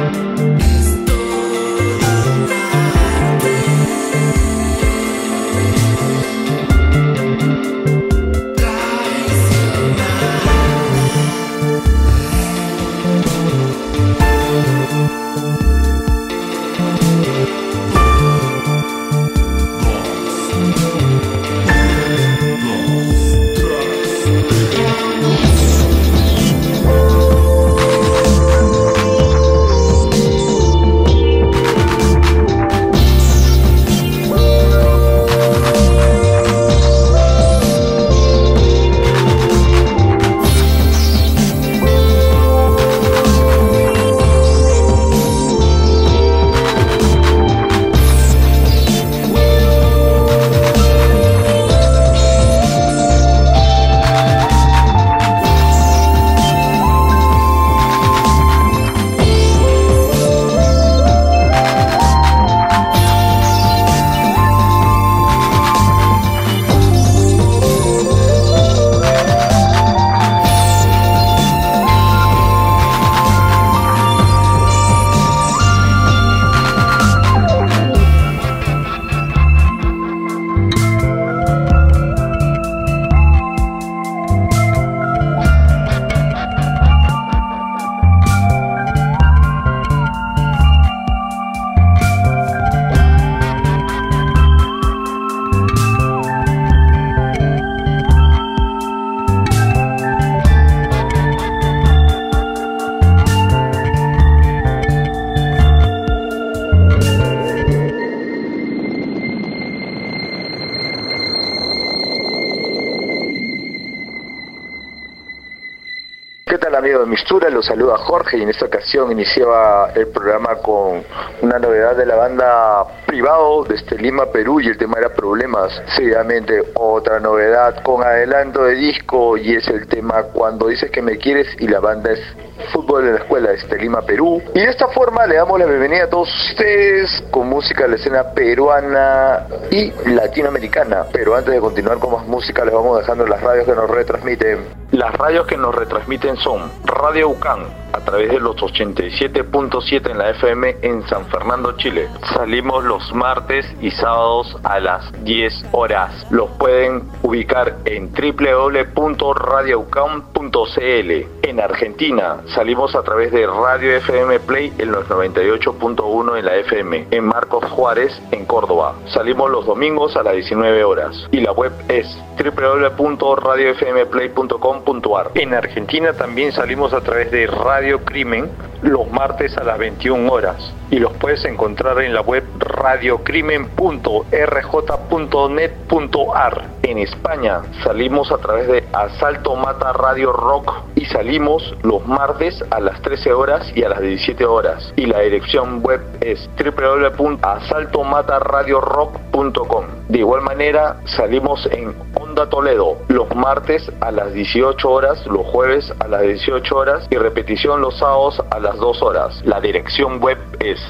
Amigos de Mistura, los saluda Jorge y en esta ocasión iniciaba el programa con una novedad de la banda Privado desde Lima, Perú, y el tema era Problemas. Seguidamente otra novedad con adelanto de disco y es el tema Cuando dices que me quieres, y la banda es Fútbol en la Escuela desde Lima, Perú. Y de esta forma le damos la bienvenida a todos ustedes con música de la escena peruana y latinoamericana. Pero antes de continuar con más música les vamos dejando las radios que nos retransmiten. Las radios que nos retransmiten son Radio UCAN a través de los 87.7 en la FM en San Fernando, Chile. Salimos los martes y sábados a las 10 horas. Los pueden ubicar en www.radioucan.cl. En Argentina salimos a través de Radio FM Play en los 98.1 en la FM en Marcos Juárez, en Córdoba. Salimos los domingos a las 19 horas y la web es www.radiofmplay.com.ar. En Argentina también salimos a través de Radio Crimen los martes a las 21 horas y los puedes encontrar en la web radiocrimen.rj.net.ar. En España salimos a través de Asalto Mata Radio Rock y salimos los martes a las 13 horas y a las 17 horas y la dirección web es www.asaltomataradiorock.com. De igual manera salimos en Onda Toledo los martes a las 18 horas, los jueves a las 18 horas y repetición los sábados a las 2 horas. La dirección web es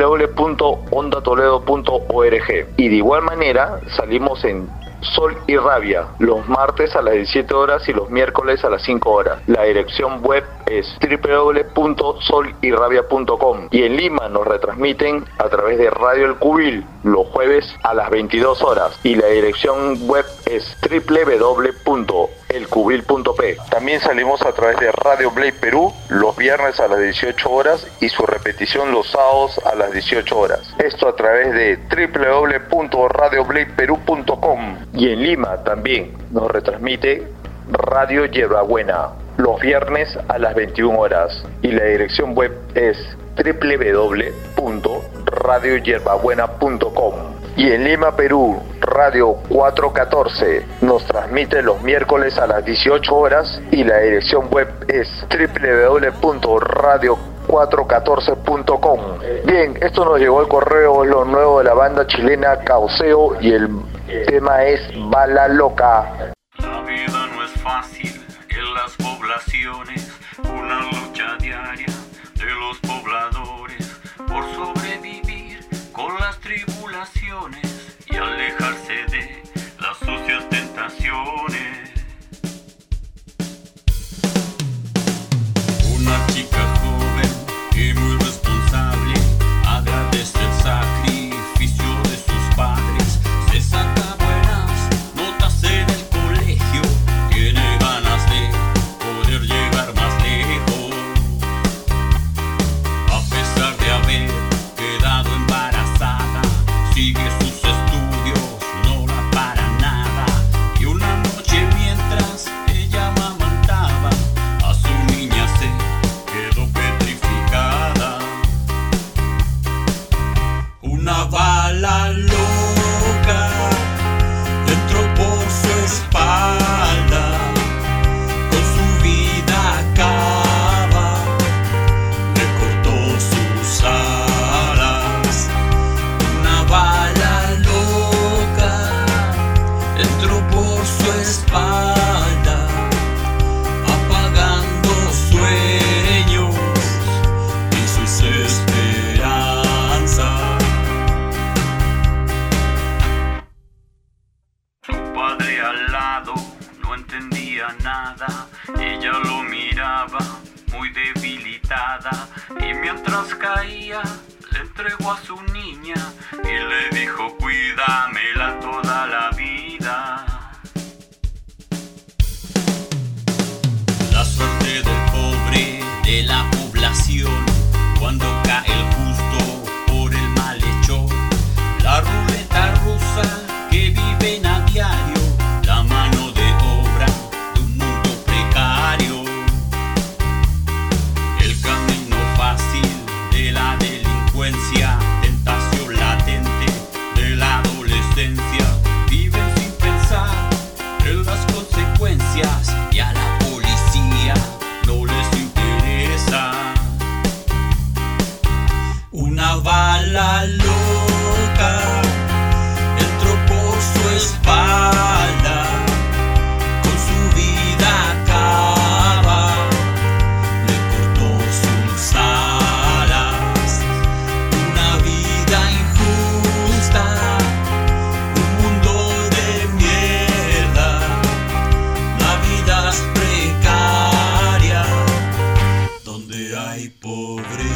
www.ondatoledo.org. Y de igual manera salimos en Sol y Rabia los martes a las 17 horas y los miércoles a las 5 horas. La dirección web es www.solyrabia.com. Y en Lima nos retransmiten a través de Radio El Cubil los jueves a las 22 horas y la dirección web es www.elcubil.p. También salimos a través de Radio Blade Perú los viernes a las 18 horas y su repetición los sábados a las 18 horas. Esto a través de www.radiobladeperú.com. Y en Lima también nos retransmite Radio Hierbabuena los viernes a las 21 horas y la dirección web es www.radiohierbabuena.com. Y en Lima, Perú, Radio 414 nos transmite los miércoles a las 18 horas y la dirección web es www.radio414.com. Bien, esto nos llegó al correo, es lo nuevo de la banda chilena Cauceo y el tema es Bala Loca. La vida no es fácil en las poblaciones, una lucha diaria de los pobladores por sobrevivir con las tribulaciones y alejarse de las sucias tentaciones. Una chica joven y muy responsable mientras caía, le entregó a su niña y le dijo: cuídamela toda la vida. La suerte del pobre de la población, cuando cae el justo por el malhechor, la ruleta rusa que viven a diario, la mano de obra de un mundo precario, el camino fácil de la delincuencia, tentación latente de la adolescencia, viven sin pensar en las consecuencias y a la policía no les interesa. Una bala loca entró por su espalda, con su vida acaba, le cortó sus alas. Una vida injusta, un mundo de mierda, la vida es precaria, donde hay pobreza.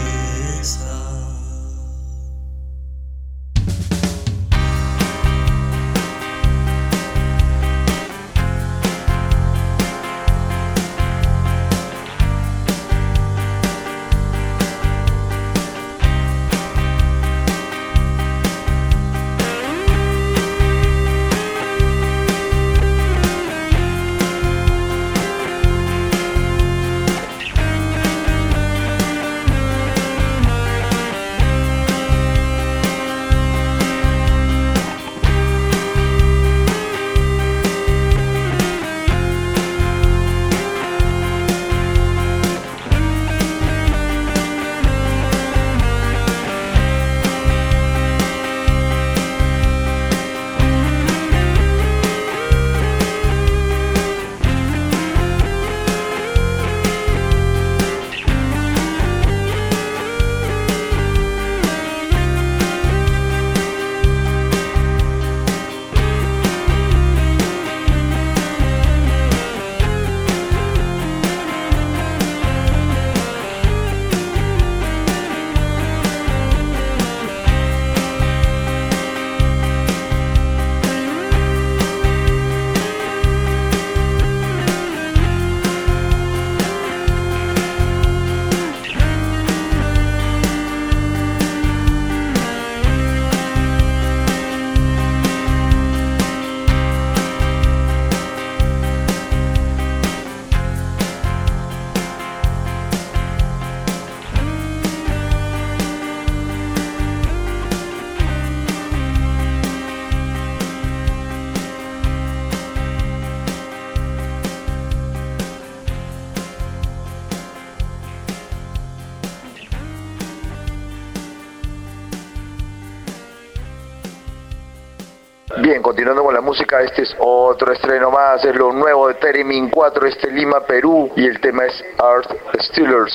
Bien, continuando con la música, este es otro estreno más, es lo nuevo de Theremin 4, Lima, Perú, y el tema es Art Stealers.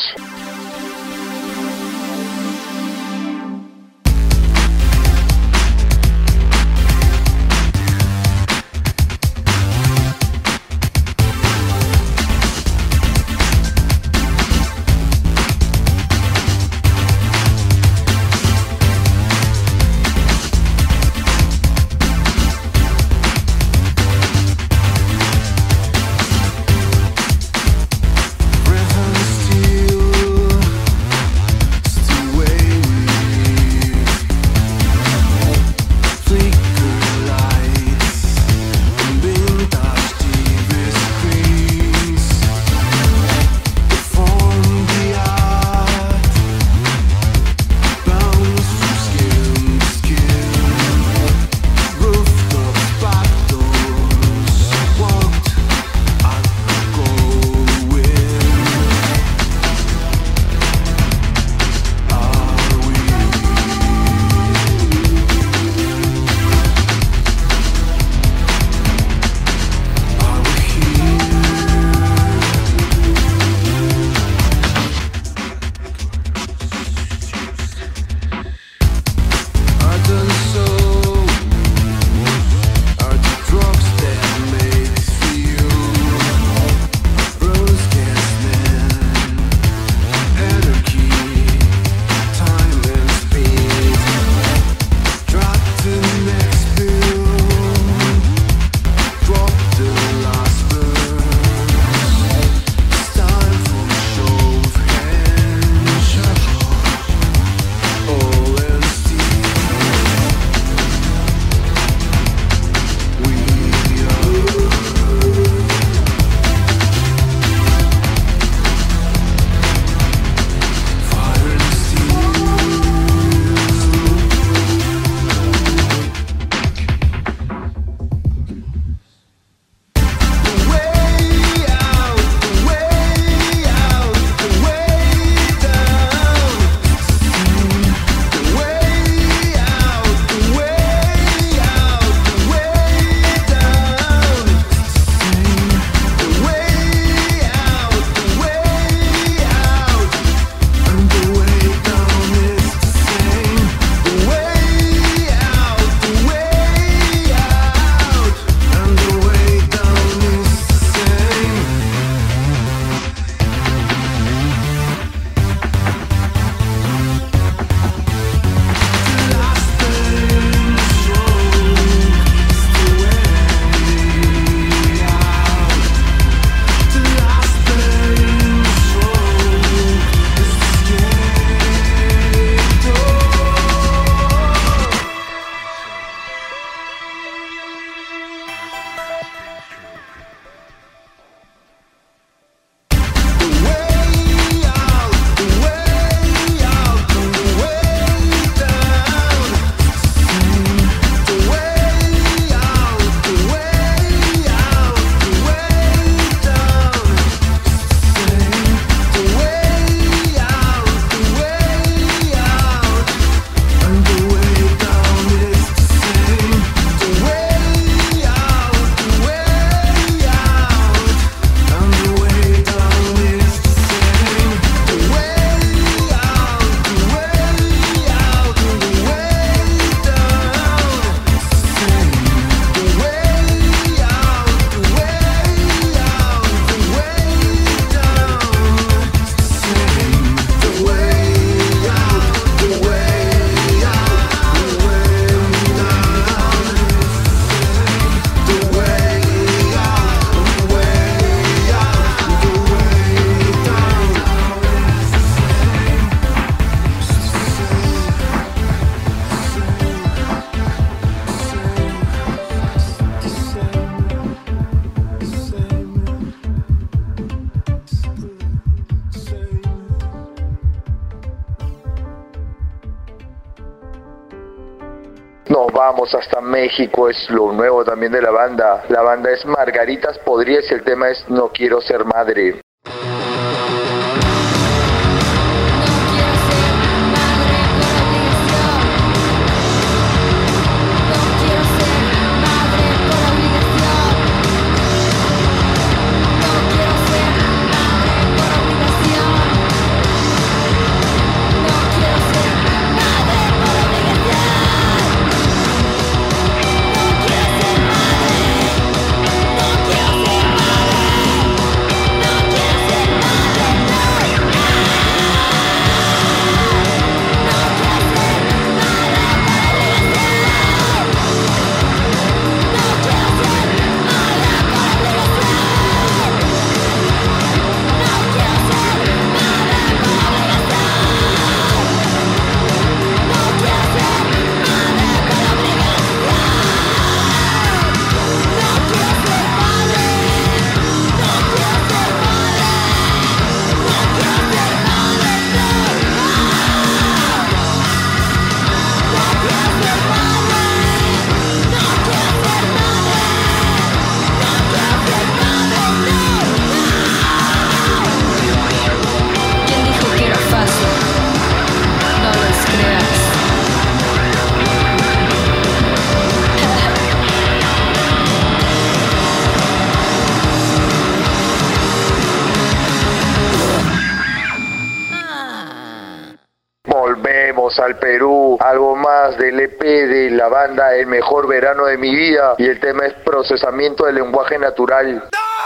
Steel Nos vamos hasta México, es lo nuevo también de la banda. La banda es Margaritas Podrías y el tema es No Quiero Ser Madre. Volvemos al Perú, algo más del EP de la banda El Mejor Verano de Mi Vida y el tema es Procesamiento del Lenguaje Natural.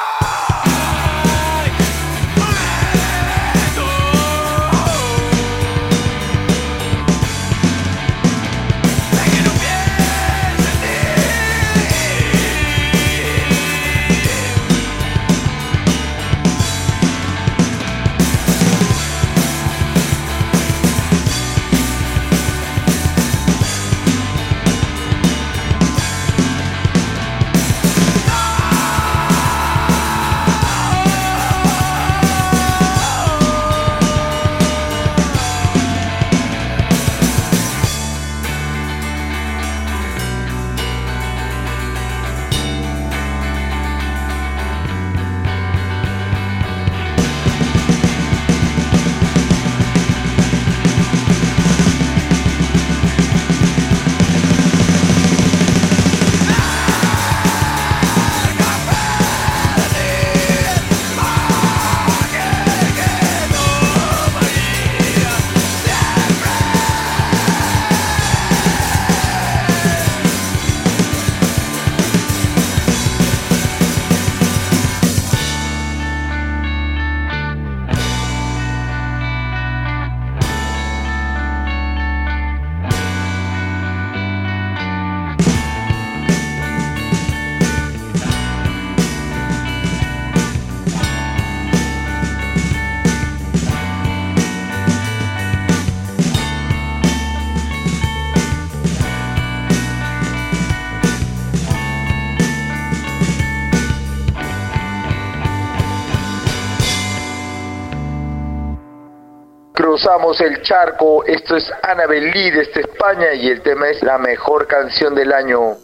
Cruzamos el charco, esto es Annabel Lee desde España y el tema es La Mejor Canción del Año.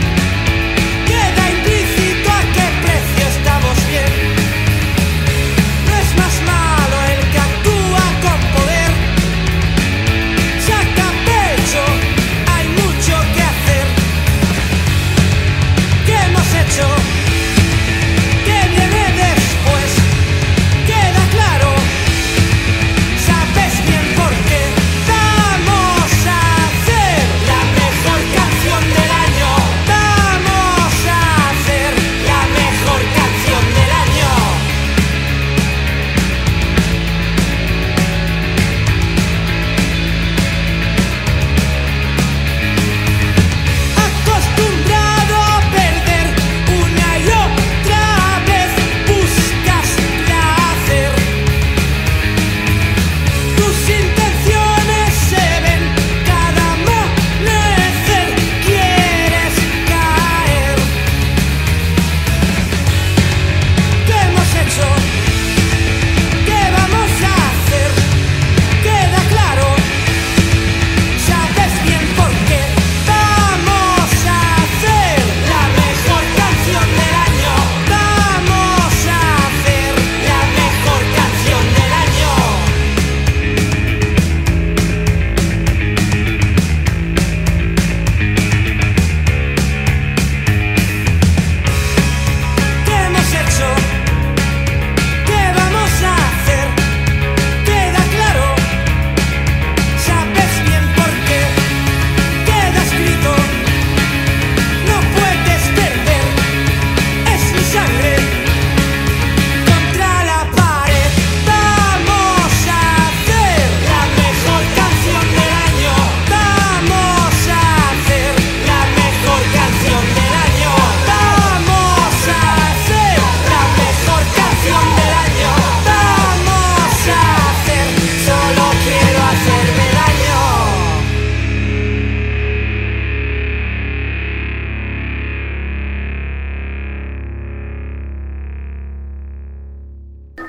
Queda implícito a qué precio estamos bien.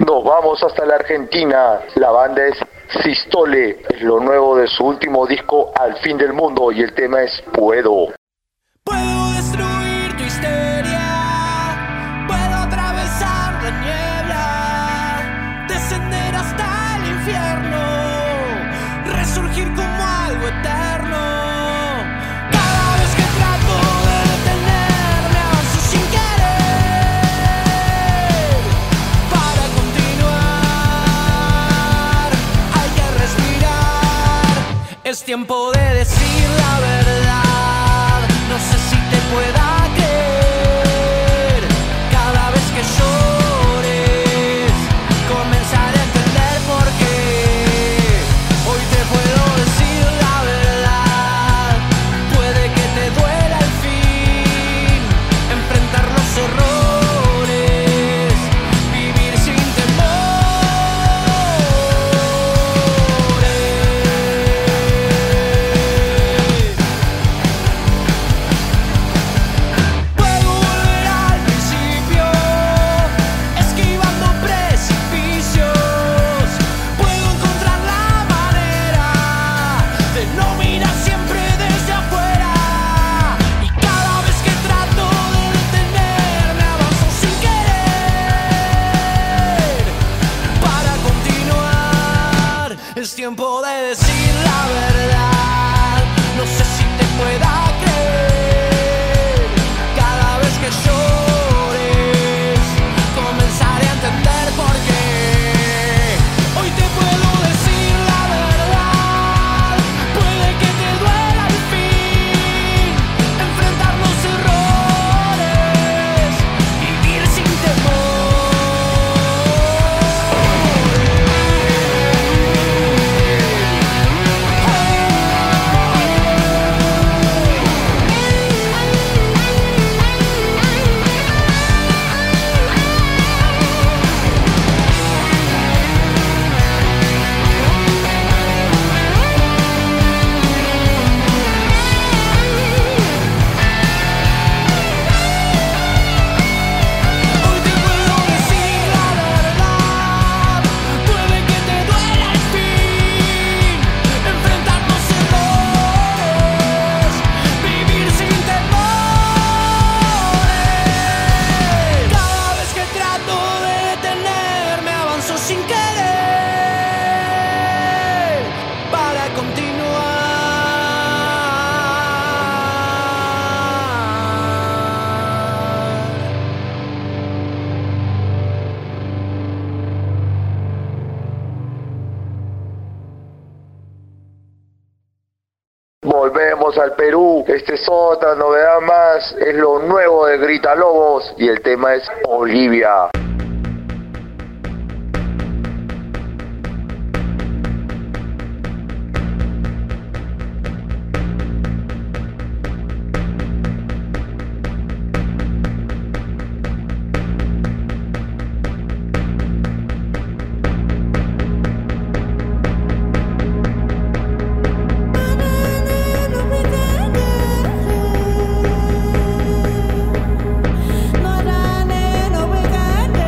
Nos vamos hasta la Argentina. La banda es Sistole, es lo nuevo de su último disco Al Fin del Mundo y el tema es Puedo. Puedo destruir tu histeria, puedo atravesar la niebla, descender hasta el infierno, resurgir como algo eterno. Cada vez que trato de detenerme, avanzo sin querer. Para continuar hay que respirar. Es tiempo de decir la verdad. No sé si te pueda creer. Cada vez que llores, comenzaré a entender por qué. Hoy te puedo decir la verdad. Puede que te duela al fin enfrentar los errores, vivir sin Puedo volver al principio, esquivando precipicios. Puedo encontrar la manera de no mirar siempre desde afuera. Y cada vez que trato de detenerme, avanzo sin querer. Para continuar, es tiempo de decir la verdad. No sé si te pueda creer. Cada vez que llores, comenzaré a entender por qué. Hoy te puedo decir la verdad. Puede que te duela al fin enfrentar los errores, vivir sin Hoy te puedo decir la verdad. Puede que te duela al fin enfrentar los errores, vivir sin temores. Cada vez que trato de detenerme, avanzo sin querer. Para continuar. Volvemos al Perú. Esta es otra novedad más. Es lo nuevo de Grita Lobos y el tema es Olivia. No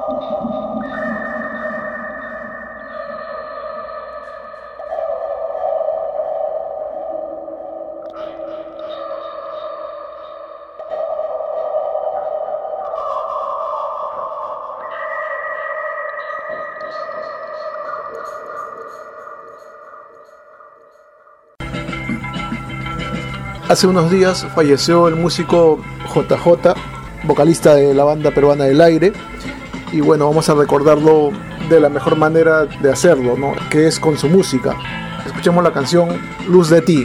Hace unos días falleció el músico JJ, vocalista de la banda peruana del Aire, y bueno, vamos a recordarlo de la mejor manera de hacerlo, ¿no? Que es con su música. Escuchemos la canción Luz de Ti.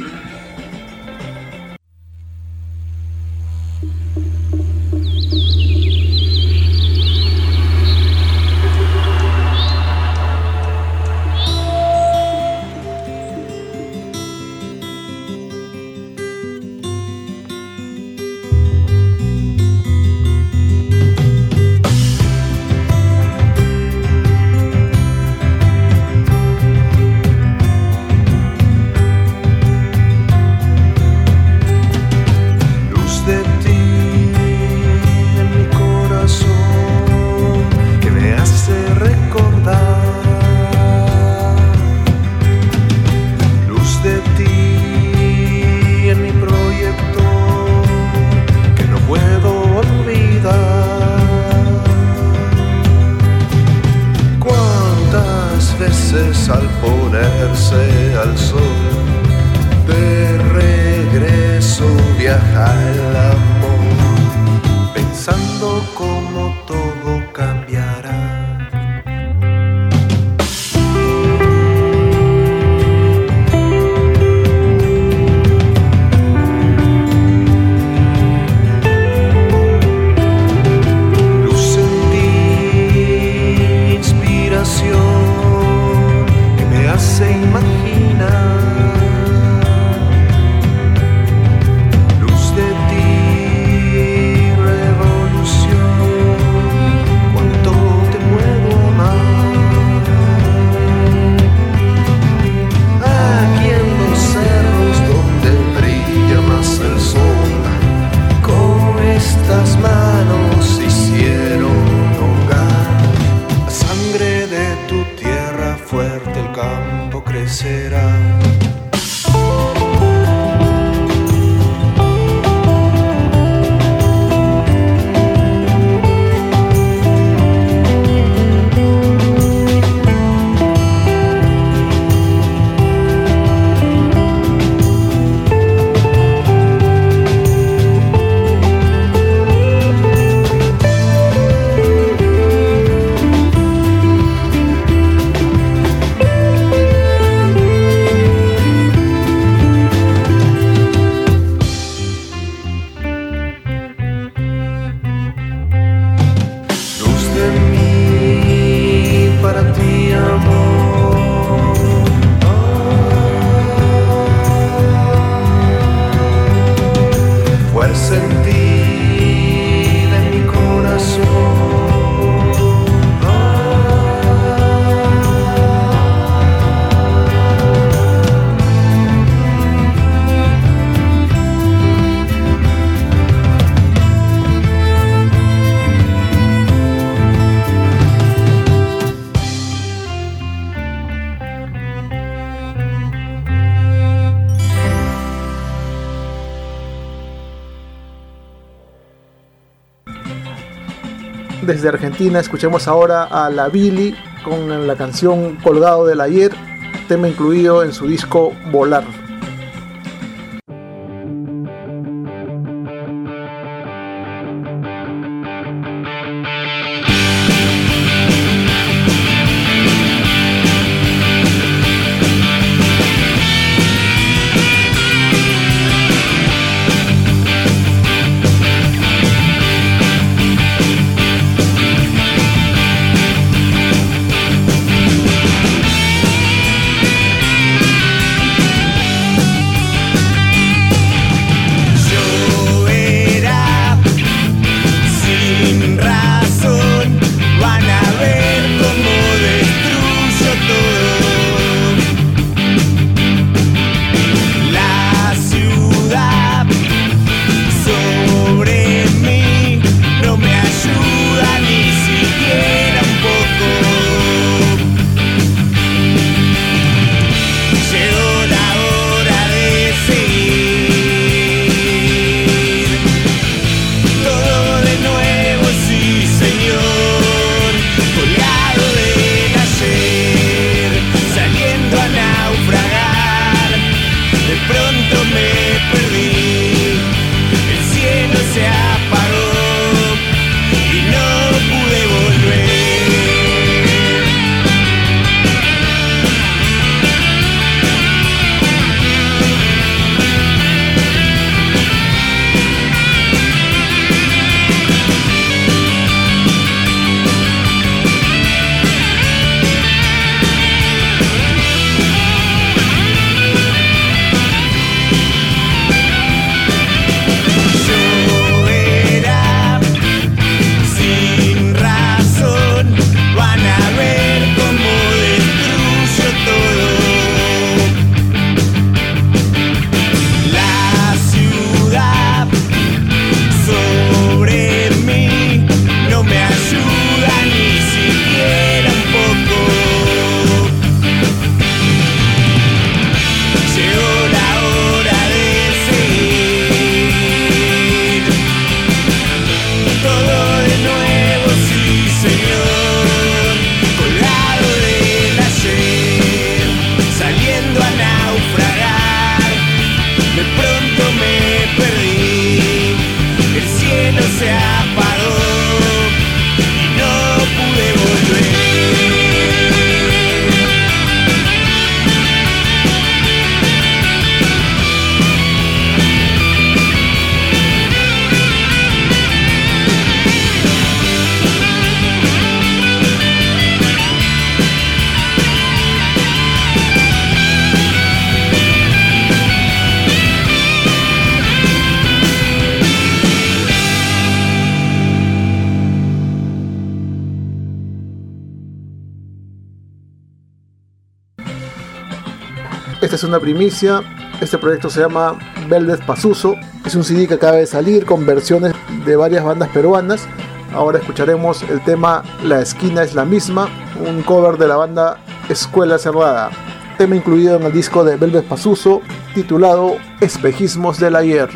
Al ponerse al sol, de regreso viaja el amor, pensando cómo todo cambiará. Luz en ti, inspiración, se imagina. Luz de ti, revolución, cuánto te puedo amar. Aquí en los cerros donde brilla más el sol, con estas manos hicieron hogar. La sangre de tu tierra fuerte, el campo crecerá. Desde Argentina escuchemos ahora a La Billy con la canción Colgado del Ayer, tema incluido en su disco Volar. Esta es una primicia. Este proyecto se llama Velvet Pazuzu. Es un CD que acaba de salir con versiones de varias bandas peruanas. Ahora escucharemos el tema La esquina es la misma, un cover de la banda Escuela Cerrada. Tema incluido en el disco de Velvet Pazuzu titulado Espejismos del Ayer.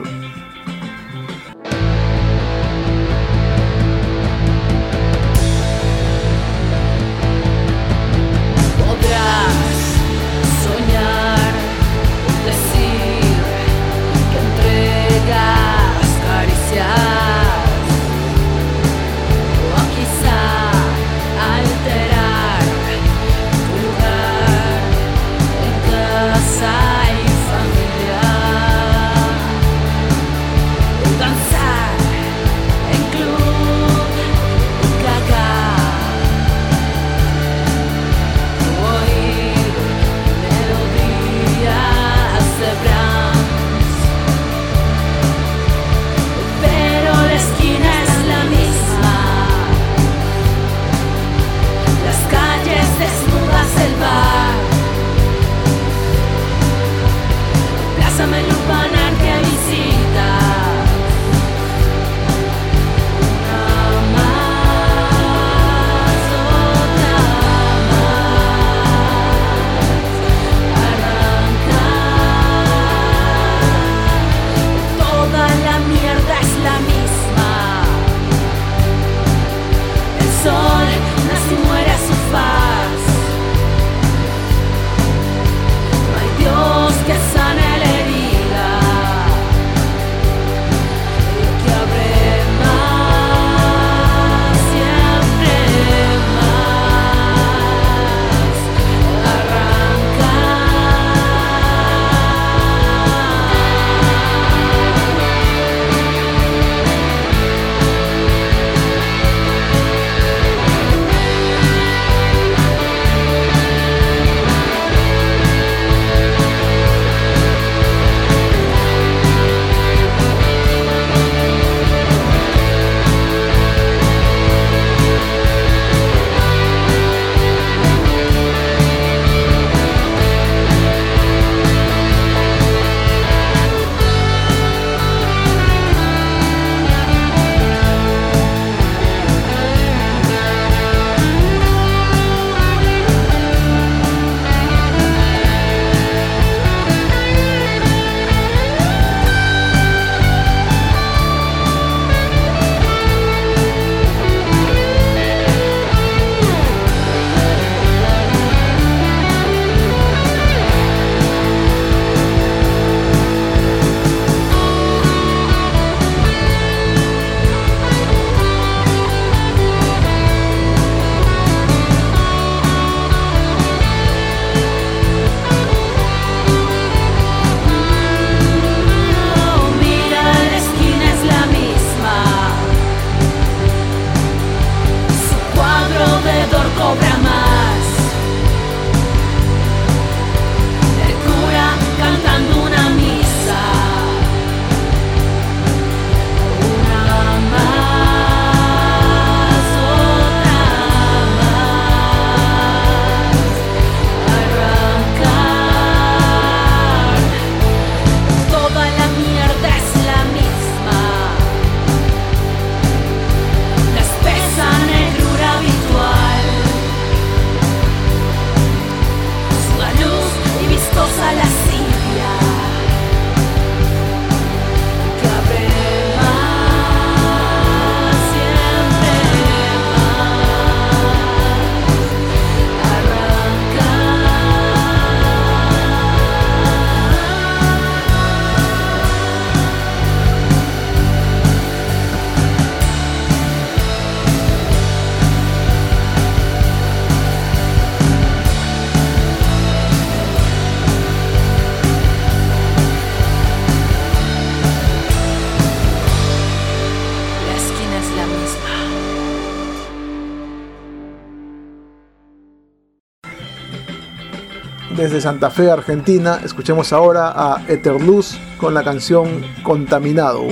Desde Santa Fe, Argentina, escuchemos ahora a Eterluz con la canción Contaminado.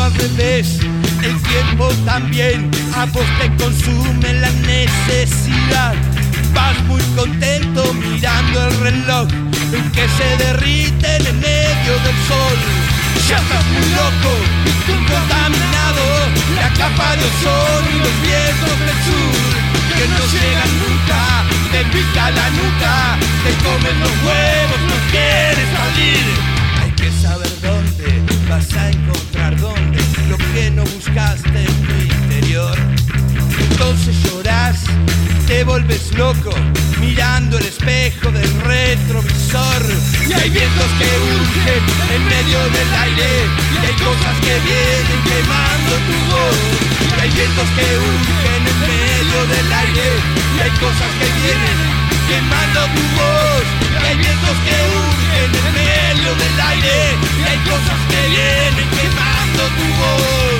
al revés. El tiempo también a vos te consume la necesidad. Vas muy contento mirando el reloj que se derrite en medio del sol. Ya estás muy loco, contaminado, la capa de ozono y los vientos del sur que no llegan nunca, te pica la nuca, te comen los huevos, no quieres salir. Hay que saber dónde vas a encontrar dónde lo que no buscaste en tu interior. Entonces llorás, te volves loco mirando el espejo del retrovisor. Y hay vientos que urgen en medio del aire, y hay cosas que vienen quemando tu voz. Y hay vientos que urgen en medio del aire, y hay cosas que vienen quemando tu voz. Y hay vientos que urgen en medio del aire, y hay cosas que vienen quemando tu voz.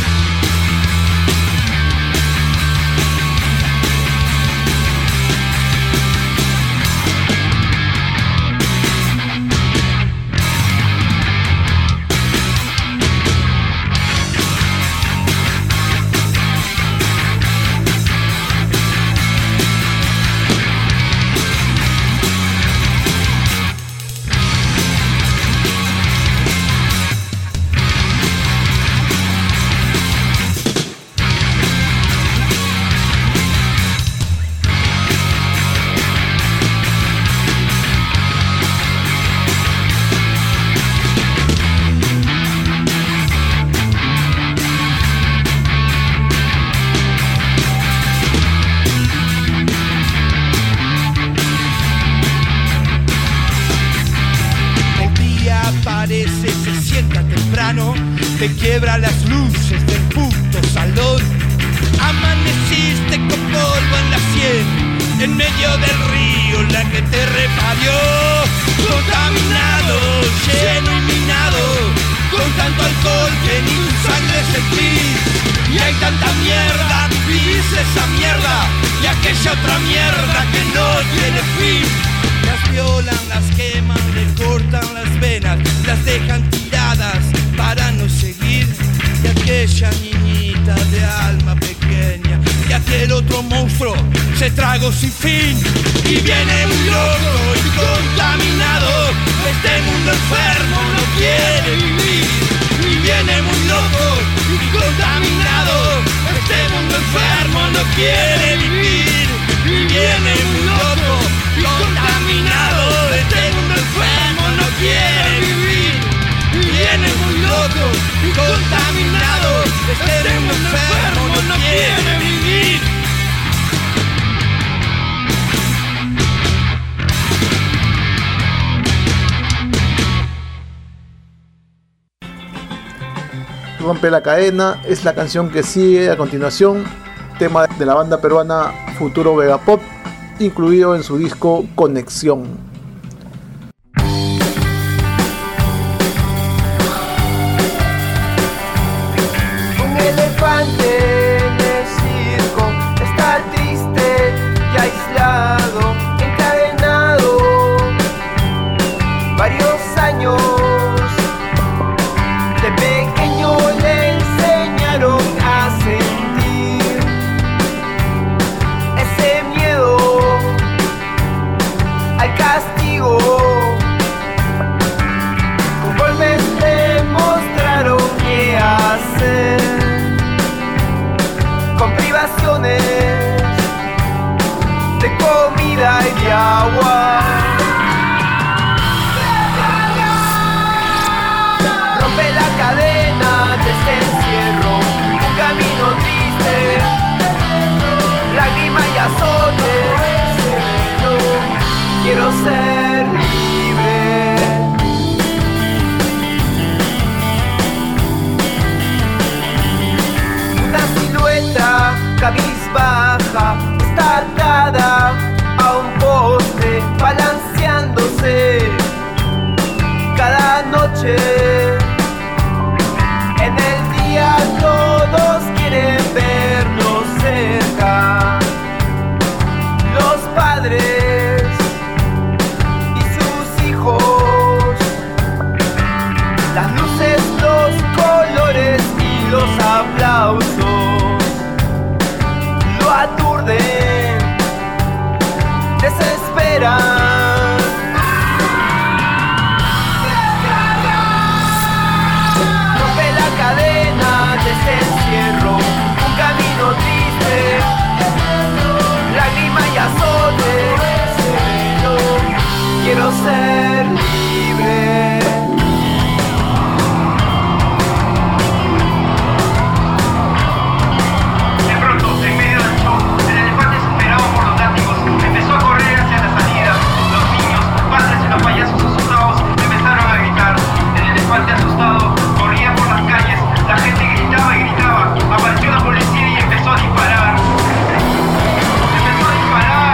Te quiebra las luces del puto salón. Amaneciste con polvo en la sien, en medio del río la que te reparió. Contaminado, lleno y minado, con tanto alcohol que ni tu sangre sentís. Y hay tanta mierda, vivís esa mierda y aquella otra mierda que no tiene fin. Las violan, las queman, le cortan las venas, las dejan tiradas para no seguir. Y aquella niñita de alma pequeña y aquel otro monstruo se tragó sin fin. Y viene muy loco y contaminado, este mundo enfermo no quiere vivir. Y viene muy loco y contaminado, este mundo enfermo no quiere vivir. Y viene muy loco y contaminado, este mundo enfermo no quiere vivir. Y viene muy loco y contaminado, este mundo enfermo no quiere vivir. Rompe la cadena es la canción que sigue a continuación, tema de la banda peruana Futuro Vegapop, incluido en su disco Conexión. Un elefante en el circo está triste y aislado, encadenado varios años. De pequeño le enseñaron a sentir ese miedo al castigo. Con golpes le mostraron qué hacer, con privaciones de comida y de agua. Rompe la cadena de ser libre. De pronto, en medio del show, el elefante desesperado por los látigos empezó a correr hacia la salida. Los niños, padres y los payasos asustados empezaron a gritar. El elefante asustado corría por las calles. La gente gritaba y gritaba. Apareció la policía y empezó a disparar. Empezó a disparar.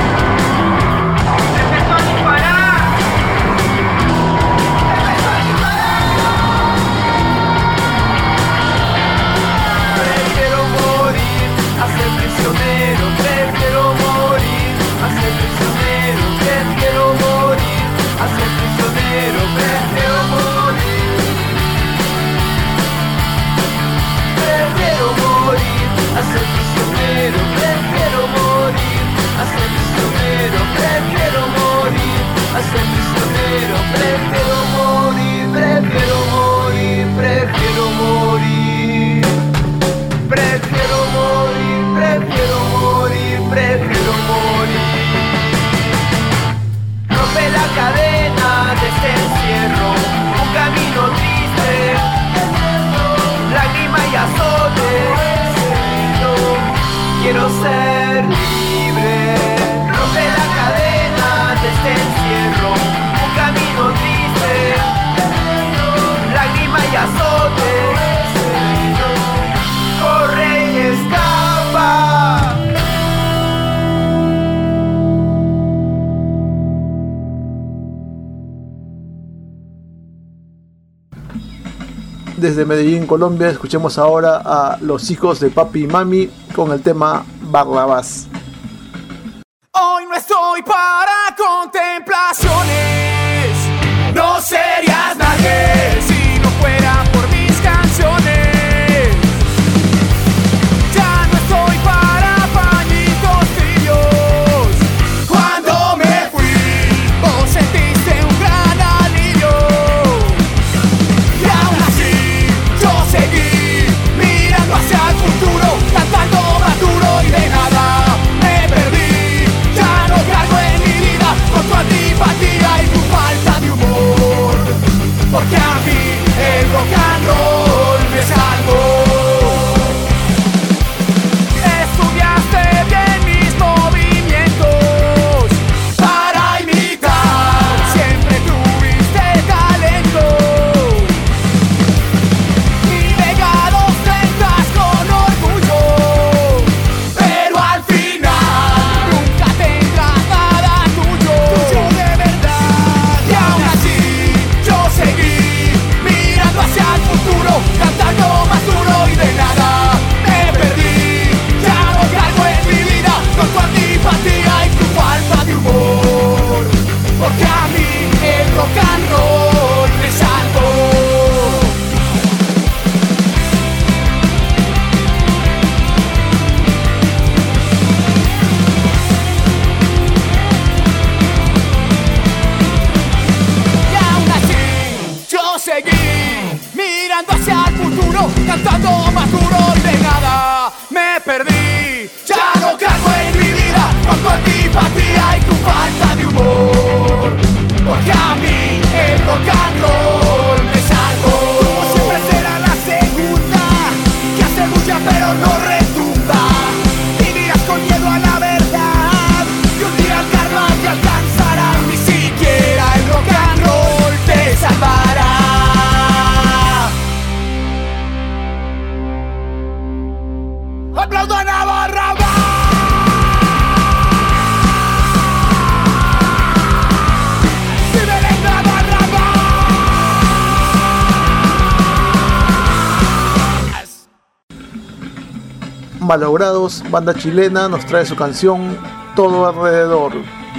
Empezó a disparar. Empezó a disparar. Prefiero morir a ser prisionero. Prefiero morir a ser prisionero. Prefiero morir a ser prisionero. Prefiero morir. Prefiero morir a ser prisionero. Prefiero morir a ser prisionero. Prefiero morir a ser prisionero. Prefiero morir. Prefiero morir. Prefiero morir. Prefiero morir. Prefiero morir. Prefiero morir. Rompe la cadena de este encierro. Un camino triste. Lágrima y azote. Quiero ser libre. Rompe la cadena de este encierro. Un camino triste. Lágrima y azote. Corre y escapa. Desde Medellín, Colombia, escuchemos ahora a Los Hijos de Papi y Mami con el tema Barrabás. Hoy no estoy para contemplaciones. No serías nadie si no fuera por mis canciones. Ya no estoy para pañitos tibios. Cuando me fui, vos sentiste un gran alivio. Y aún así, yo seguí mirando hacia el futuro, cantando más duro y de nada me perdí. Ya no cargo en mi vida con tu antipatía y tu falta de humor, porque a mí el rock and roll me salvó. Estudiaste bien mis movimientos para imitar, siempre tuviste talento. Mi legado ostentas con orgullo, pero al final nunca tendrás nada tuyo de verdad. Y aún así yo seguí mirando hacia el futuro, cantando más duro y de nada me perdí. Ya no cargo en mi vida con tu antipatía y tu falta de humor, porque a mí el rock and roll me salvó. Y aún así yo seguí mirando hacia el futuro, cantando más duro y de nada me perdí. Ya no cargo en mi vida con tu antipatía y tu falta de humor, porque a mí el rock and roll me salvó. Como siempre será la segunda, que hace bulla pero no retumba. Vivirás con miedo a la verdad, y un día el karma te alcanzará. Ni siquiera el rock and roll te salvará. ¡Aplaudo a Barrabás! ¡Vive la Barrabás! Malogrados, banda chilena, nos trae su canción Todo Alrededor.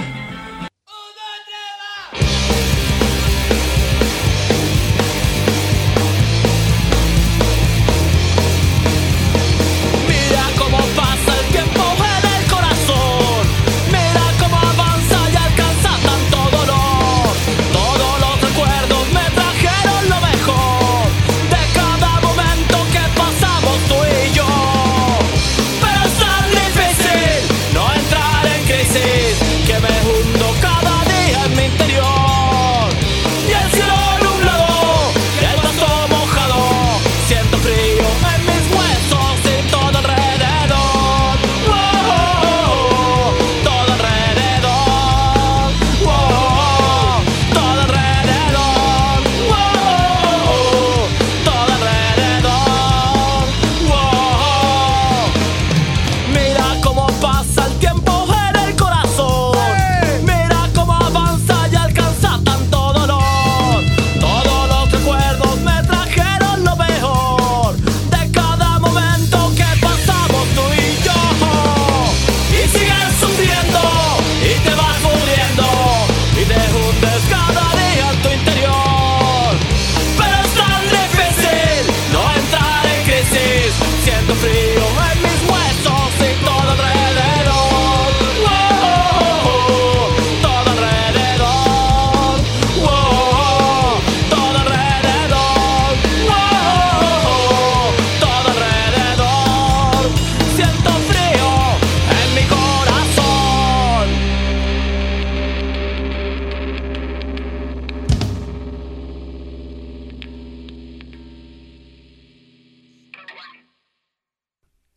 Mira cómo pasa el tiempo en el corazón. Mira cómo avanza y alcanza tanto dolor. Todos los recuerdos me trajeron lo mejor de cada momento que pasamos tú y yo. Pero es tan difícil no entrar en crisis, que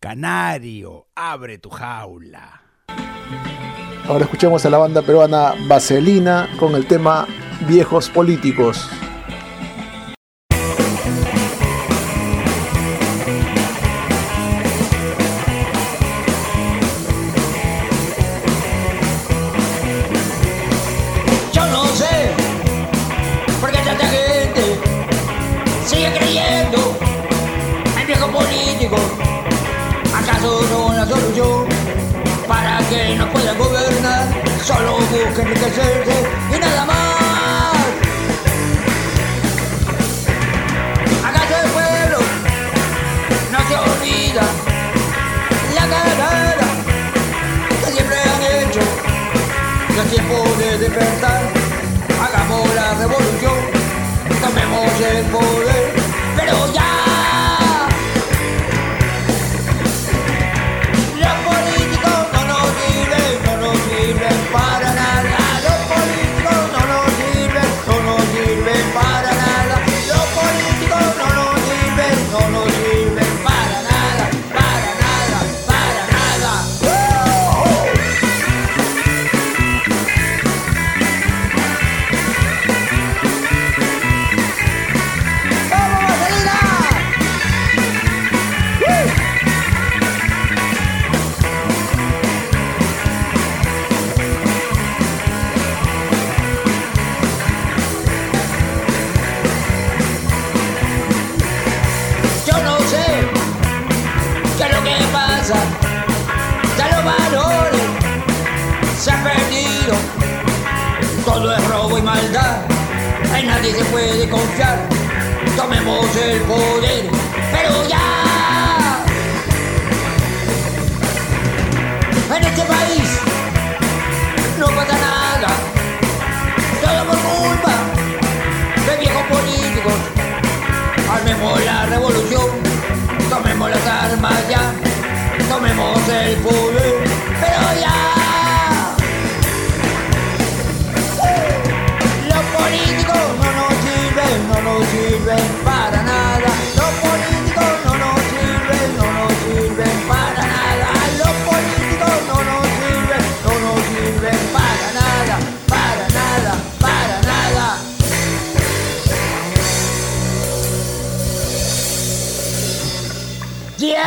Canario, abre tu jaula. Ahora escuchemos a la banda peruana Vaselina con el tema Viejos Políticos. Yo no sé por qué tanta gente sigue creyendo en viejos políticos. ¿Acaso son la solución para que no puedan gobernar? Solo busquen enriquecerse y nada más. ¿Acaso el pueblo no se olvida la cagada que siempre han hecho? Ya es tiempo de despertar. Hagamos la revolución, tomemos el poder, pero ya. Los políticos no nos sirven para nada. Los políticos no nos sirven para nada. Los políticos no nos sirven para nada, para nada, para nada. ¡Vamos, Vaselina! Yo no sé qué es lo que pasa, ya los valores se han perdido, todo es robo y maldad, en nadie se puede confiar, tomemos el poder, pero ya. En este país no pasa nada, todo por culpa de viejos políticos. Armemos la revolución, tomemos las armas ya, tomemos el poder, pero ya. Los políticos no nos sirven para nada. Los políticos no nos sirven para nada. Los políticos no nos sirven para nada, para nada, para nada. ¡Ya!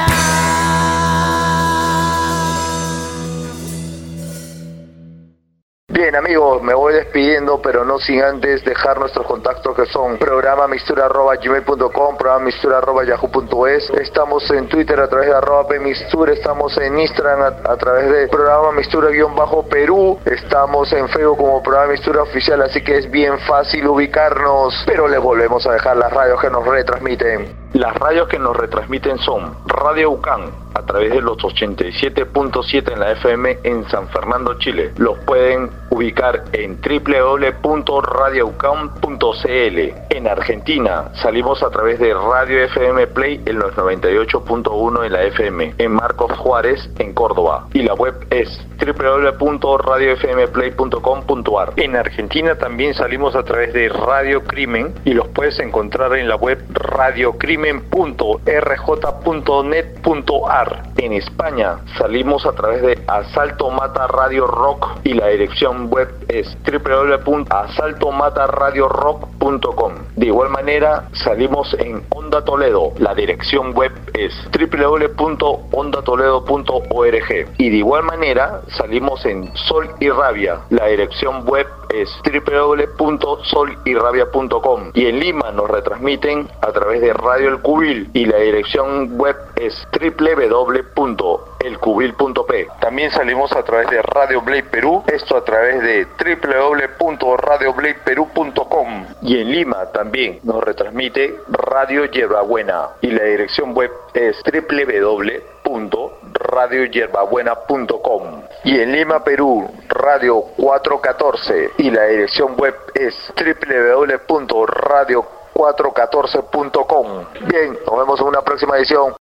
Bien amigos, me voy despidiendo, pero no sin antes dejar nuestros contactos que son programamistura@gmail.com, programamistura@yahoo.es. Estamos en Twitter a través de @pmistura, estamos en Instagram a través de programa mistura_Perú, estamos en Facebook como programa Mistura Oficial, así que es bien fácil ubicarnos, pero les volvemos a dejar las radios que nos retransmiten. Las radios que nos retransmiten son Radio UCAN a través de los 87.7 en la FM en San Fernando, Chile. Los pueden ubicar en www.radioucan.cl. En Argentina salimos a través de Radio FM Play en los 98.1 en la FM en Marcos Juárez, en Córdoba. Y la web es www.radiofmplay.com.ar. En Argentina también salimos a través de Radio Crimen y los puedes encontrar en la web radiocrimen.rj.net.ar. En España salimos a través de Asalto Mata Radio Rock y la dirección web es www.asaltomataradiorock.com. De igual manera salimos en Onda Toledo, la dirección web es www.ondatoledo.org. Y de igual manera salimos en Sol y Rabia, la dirección web es www.solyrabia.com. Y en Lima nos retransmiten a través de Radio El Cubil y la dirección web es www.elcubil.p. También salimos a través de Radio Blade Perú, esto a través de www.radiobladeperú.com. Y en Lima también nos retransmite Radio Yerbabuena y la dirección web es www.radioyerbabuena.com. Y en Lima, Perú, Radio 414 y la dirección web es www.radio414.com. Bien, nos vemos en una próxima edición.